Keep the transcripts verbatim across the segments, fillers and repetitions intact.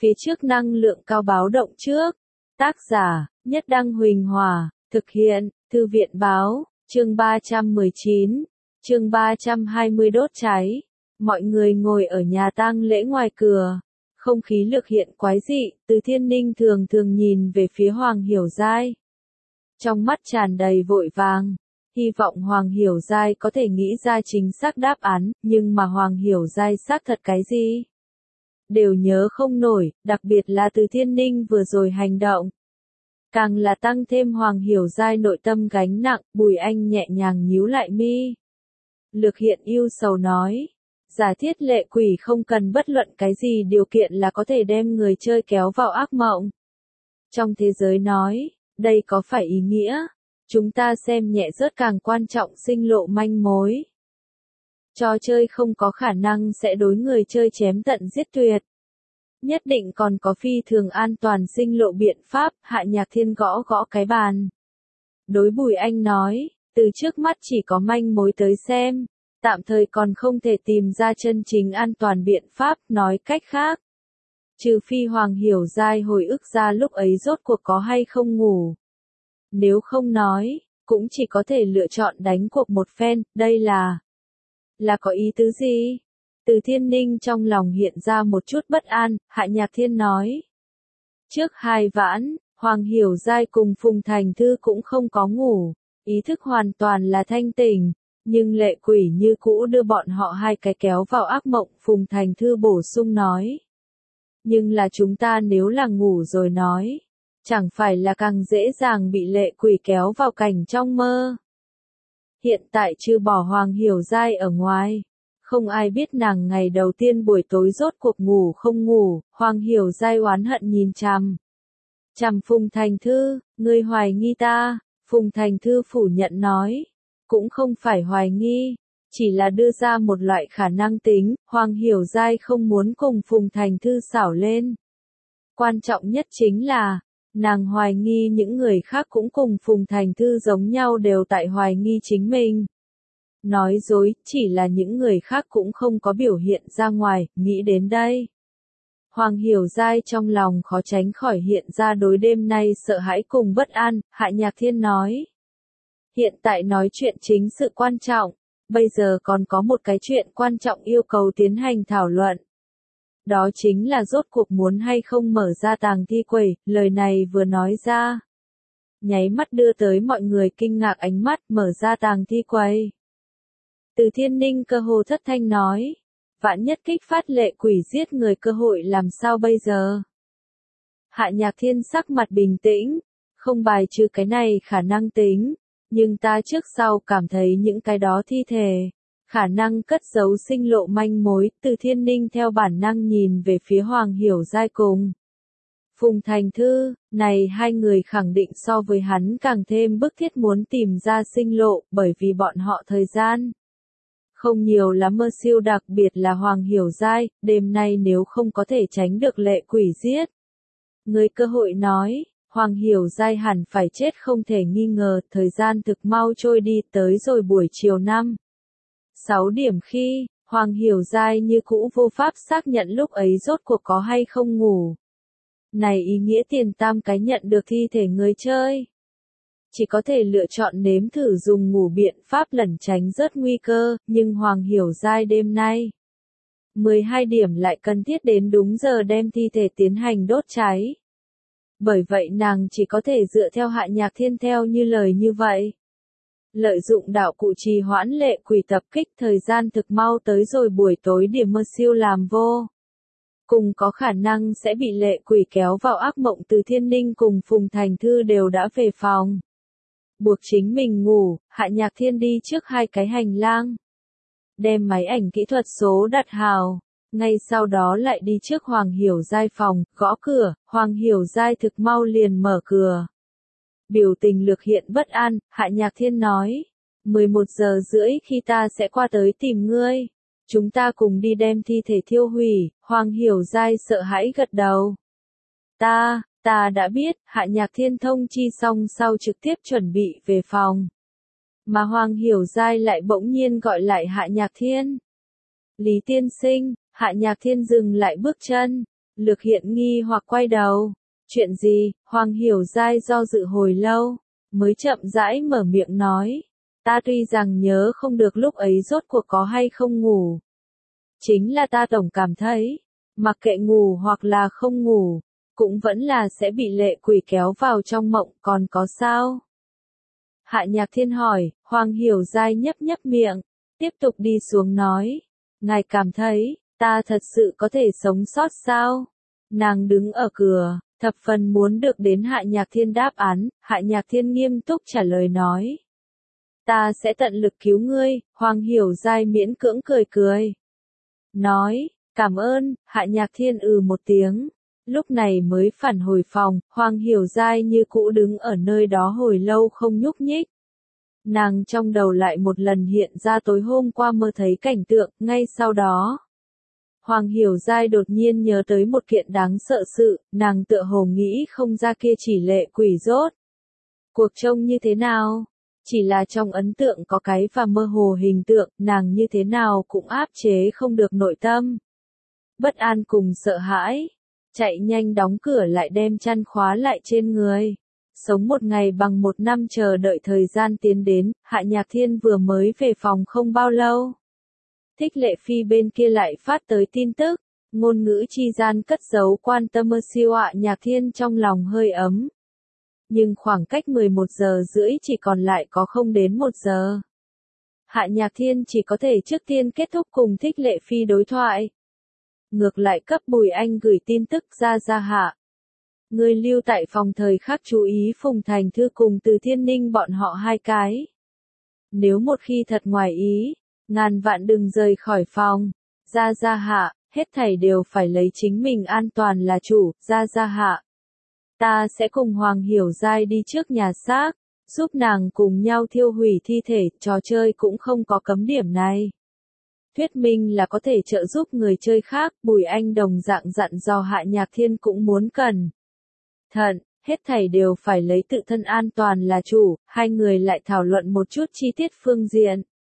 Phía trước năng lượng cao báo động trước. Tác giả, Nhất Đăng Huỳnh Hòa, thực hiện, Thư viện Báo, chương ba trăm mười chín, chương ba trăm hai mươi đốt cháy. Mọi người ngồi ở nhà tang lễ ngoài cửa. Không khí lực hiện quái dị, Từ Thiên Ninh thường thường nhìn về phía Hoàng Hiểu Giai. Trong mắt tràn đầy vội vàng. Hy vọng Hoàng Hiểu Giai có thể nghĩ ra chính xác đáp án, nhưng mà Hoàng Hiểu Giai xác thật cái gì? Đều nhớ không nổi, đặc biệt là Từ Thiên Ninh vừa rồi hành động. Càng là tăng thêm Hoàng Hiểu Giai nội tâm gánh nặng, Bùi Anh nhẹ nhàng nhíu lại mi. Lực hiện ưu sầu nói. Giả thiết lệ quỷ không cần bất luận cái gì điều kiện là có thể đem người chơi kéo vào ác mộng. Trong thế giới nói, đây có phải ý nghĩa? Chúng ta xem nhẹ rớt càng quan trọng sinh lộ manh mối. Trò chơi không có khả năng sẽ đối người chơi chém tận giết tuyệt. Nhất định còn có phi thường an toàn sinh lộ biện pháp, Hạ Nhạc Thiên gõ gõ cái bàn. Đối Bùi Anh nói, từ trước mắt chỉ có manh mối tới xem, tạm thời còn không thể tìm ra chân chính an toàn biện pháp, nói cách khác. Trừ phi Hoàng Hiểu Giai hồi ức ra lúc ấy rốt cuộc có hay không ngủ. Nếu không nói, cũng chỉ có thể lựa chọn đánh cuộc một phen, đây là... Là có ý tứ gì? Từ Thiên Ninh trong lòng hiện ra một chút bất an, Hạ Nhạc Thiên nói. Trước hai vãn, Hoàng Hiểu Giai cùng Phùng Thành Thư cũng không có ngủ, ý thức hoàn toàn là thanh tỉnh, nhưng lệ quỷ như cũ đưa bọn họ hai cái kéo vào ác mộng, Phùng Thành Thư bổ sung nói. Nhưng là chúng ta nếu là ngủ rồi nói, chẳng phải là càng dễ dàng bị lệ quỷ kéo vào cảnh trong mơ. Hiện tại trừ bỏ Hoàng Hiểu Giai ở ngoài, không ai biết nàng ngày đầu tiên buổi tối rốt cuộc ngủ không ngủ, Hoàng Hiểu Giai oán hận nhìn chằm. Chằm Phùng Thành Thư, ngươi hoài nghi ta, Phùng Thành Thư phủ nhận nói, cũng không phải hoài nghi, chỉ là đưa ra một loại khả năng tính, Hoàng Hiểu Giai không muốn cùng Phùng Thành Thư xảo lên. Quan trọng nhất chính là, nàng hoài nghi những người khác cũng cùng Phùng Thành Thư giống nhau đều tại hoài nghi chính mình. Nói dối, chỉ là những người khác cũng không có biểu hiện ra ngoài, nghĩ đến đây. Hoàng Hiểu Giai trong lòng khó tránh khỏi hiện ra đối đêm nay sợ hãi cùng bất an, Hạ Nhạc Thiên nói. Hiện tại nói chuyện chính sự quan trọng, bây giờ còn có một cái chuyện quan trọng yêu cầu tiến hành thảo luận. Đó chính là rốt cuộc muốn hay không mở ra tàng thi quầy, lời này vừa nói ra. Nháy mắt đưa tới mọi người kinh ngạc ánh mắt, mở ra tàng thi quầy. Từ Thiên Ninh cơ hồ thất thanh nói, vạn nhất kích phát lệ quỷ giết người cơ hội làm sao bây giờ? Hạ Nhạc Thiên sắc mặt bình tĩnh, không bài trừ cái này khả năng tính, nhưng ta trước sau cảm thấy những cái đó thi thể, khả năng cất giấu sinh lộ manh mối. Từ Thiên Ninh theo bản năng nhìn về phía Hoàng Hiểu Giai cùng Phùng Thành Thư, này hai người khẳng định so với hắn càng thêm bức thiết muốn tìm ra sinh lộ, bởi vì bọn họ thời gian không nhiều lắm mơ siêu, đặc biệt là Hoàng Hiểu Giai, đêm nay nếu không có thể tránh được lệ quỷ giết. Người cơ hội nói, Hoàng Hiểu Giai hẳn phải chết không thể nghi ngờ, thời gian thực mau trôi đi, tới rồi buổi chiều năm. Sáu điểm khi, Hoàng Hiểu Giai như cũ vô pháp xác nhận lúc ấy rốt cuộc có hay không ngủ. Này ý nghĩa tiền tam cái nhận được thi thể người chơi. Chỉ có thể lựa chọn nếm thử dùng ngủ biện pháp lẩn tránh rớt nguy cơ, nhưng Hoàng Hiểu Giai đêm nay mười hai điểm lại cần thiết đến đúng giờ đem thi thể tiến hành đốt cháy. Bởi vậy nàng chỉ có thể dựa theo Hạ Nhạc Thiên theo như lời như vậy. Lợi dụng đạo cụ trì hoãn lệ quỷ tập kích, thời gian thực mau tới rồi buổi tối điểm mơ siêu làm vô. Cùng có khả năng sẽ bị lệ quỷ kéo vào ác mộng. Từ Thiên Ninh cùng Phùng Thành Thư đều đã về phòng. Buộc chính mình ngủ, Hạ Nhạc Thiên đi trước hai cái hành lang. Đem máy ảnh kỹ thuật số đặt hào. Ngay sau đó lại đi trước Hoàng Hiểu Giai phòng, gõ cửa, Hoàng Hiểu Giai thực mau liền mở cửa. Biểu tình lực hiện bất an, Hạ Nhạc Thiên nói. mười một giờ rưỡi khi ta sẽ qua tới tìm ngươi. Chúng ta cùng đi đem thi thể thiêu hủy, Hoàng Hiểu Giai sợ hãi gật đầu. Ta, ta đã biết, Hạ Nhạc Thiên thông chi xong sau trực tiếp chuẩn bị về phòng. Mà Hoàng Hiểu Giai lại bỗng nhiên gọi lại Hạ Nhạc Thiên. Lý tiên sinh, Hạ Nhạc Thiên dừng lại bước chân. Lược Hiện nghi hoặc quay đầu. Chuyện gì? Hoàng Hiểu Giai do dự hồi lâu, mới chậm rãi mở miệng nói. Ta tuy rằng nhớ không được lúc ấy rốt cuộc có hay không ngủ. Chính là ta tổng cảm thấy, mặc kệ ngủ hoặc là không ngủ, cũng vẫn là sẽ bị lệ quỷ kéo vào trong mộng, còn có sao? Hạ Nhạc Thiên hỏi. Hoàng Hiểu Giai nhấp nhấp miệng, tiếp tục đi xuống nói. Ngài cảm thấy, ta thật sự có thể sống sót sao? Nàng đứng ở cửa, thập phần muốn được đến Hạ Nhạc Thiên đáp án. Hạ Nhạc Thiên nghiêm túc trả lời nói. Ta sẽ tận lực cứu ngươi. Hoàng Hiểu Giai miễn cưỡng cười cười. Nói, cảm ơn. Hạ Nhạc Thiên ừ một tiếng. Lúc này mới phản hồi phòng. Hoàng Hiểu Giai như cũ đứng ở nơi đó hồi lâu không nhúc nhích. Nàng trong đầu lại một lần hiện ra tối hôm qua mơ thấy cảnh tượng. Ngay sau đó, Hoàng Hiểu Giai đột nhiên nhớ tới một kiện đáng sợ sự. Nàng tựa hồ nghĩ không ra kia chỉ lệ quỷ rốt cuộc trông như thế nào. Chỉ là trong ấn tượng có cái và mơ hồ hình tượng, nàng như thế nào cũng áp chế không được nội tâm. Bất an cùng sợ hãi, chạy nhanh đóng cửa lại đem chăn khóa lại trên người. Sống một ngày bằng một năm chờ đợi thời gian tiến đến. Hạ Nhạc Thiên vừa mới về phòng không bao lâu. Thích Lệ Phi bên kia lại phát tới tin tức, ngôn ngữ chi gian cất giấu quan tâm mơ siêu. Hạ Nhạc Thiên trong lòng hơi ấm. Nhưng khoảng cách mười một giờ rưỡi chỉ còn lại có không đến một giờ. Hạ Nhạc Thiên chỉ có thể trước tiên kết thúc cùng Thích Lệ Phi đối thoại. Ngược lại cấp Bùi Anh gửi tin tức ra ra hạ. Người lưu tại phòng thời khắc chú ý Phùng Thành Thư cùng Từ Thiên Ninh bọn họ hai cái. Nếu một khi thật ngoài ý, ngàn vạn đừng rời khỏi phòng. Ra ra hạ, hết thảy đều phải lấy chính mình an toàn là chủ. Ra ra hạ. Ta sẽ cùng Hoàng Hiểu Giai đi trước nhà xác, giúp nàng cùng nhau thiêu hủy thi thể. Trò chơi cũng không có cấm điểm này. Thuyết minh là có thể trợ giúp người chơi khác. Bùi Anh đồng dạng dặn dò Hạ Nhạc Thiên cũng muốn cẩn thận, hết thảy đều phải lấy tự thân an toàn là chủ. Hai người lại thảo luận một chút chi tiết phương diện.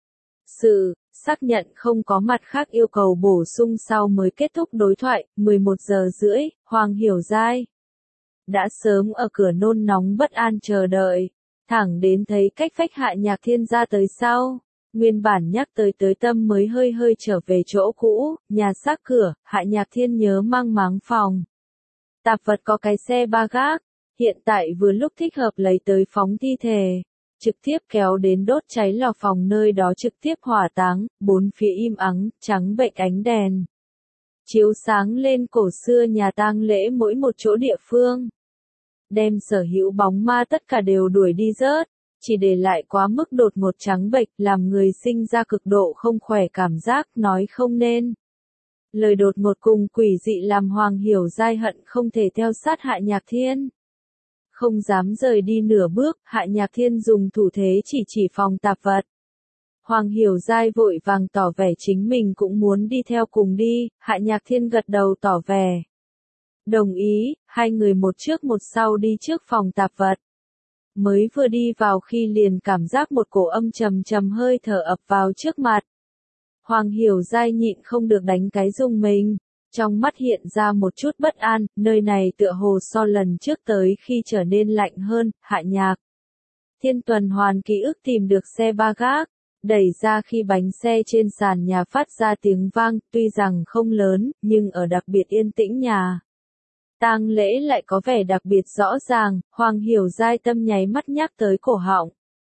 Sự xác nhận không có mặt khác yêu cầu bổ sung sau mới kết thúc đối thoại. mười một giờ rưỡi, Hoàng Hiểu Giai đã sớm ở cửa nôn nóng bất an chờ đợi, thẳng đến thấy cách phách Hạ Nhạc Thiên ra tới sau. Nguyên bản nhắc tới tới tâm mới hơi hơi trở về chỗ cũ. Nhà xác cửa, Hạ Nhạc Thiên nhớ mang máng phòng tạp vật có cái xe ba gác, hiện tại vừa lúc thích hợp lấy tới phóng thi thể, trực tiếp kéo đến đốt cháy lò phòng nơi đó trực tiếp hỏa táng. Bốn phía im ắng, trắng bệch ánh đèn chiếu sáng lên cổ xưa nhà tang lễ mỗi một chỗ địa phương. Đem sở hữu bóng ma tất cả đều đuổi đi rớt, chỉ để lại quá mức đột ngột trắng bệch, làm người sinh ra cực độ không khỏe cảm giác, nói không nên. Lời đột ngột cùng quỷ dị làm Hoàng Hiểu Giai hận không thể theo sát Hạ Nhạc Thiên. Không dám rời đi nửa bước. Hạ Nhạc Thiên dùng thủ thế chỉ chỉ phòng tạp vật. Hoàng Hiểu Giai vội vàng tỏ vẻ chính mình cũng muốn đi theo cùng đi. Hạ Nhạc Thiên gật đầu tỏ vẻ đồng ý. Hai người một trước một sau đi trước phòng tạp vật. Mới vừa đi vào khi liền cảm giác một cổ âm trầm trầm hơi thở ập vào trước mặt. Hoàng Hiểu Giai nhịn không được đánh cái rung mình, trong mắt hiện ra một chút bất an. Nơi này tựa hồ so lần trước tới khi trở nên lạnh hơn. Hạ Nhạc Thiên tuần hoàn ký ức tìm được xe ba gác, đẩy ra khi bánh xe trên sàn nhà phát ra tiếng vang. Tuy rằng không lớn, nhưng ở đặc biệt yên tĩnh nhà tang lễ lại có vẻ đặc biệt rõ ràng. Hoàng Hiểu Giai tâm nháy mắt nhắc tới cổ họng.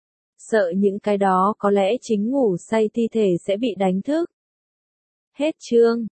Sợ những cái đó có lẽ chính ngủ say thi thể sẽ bị đánh thức. Hết chương.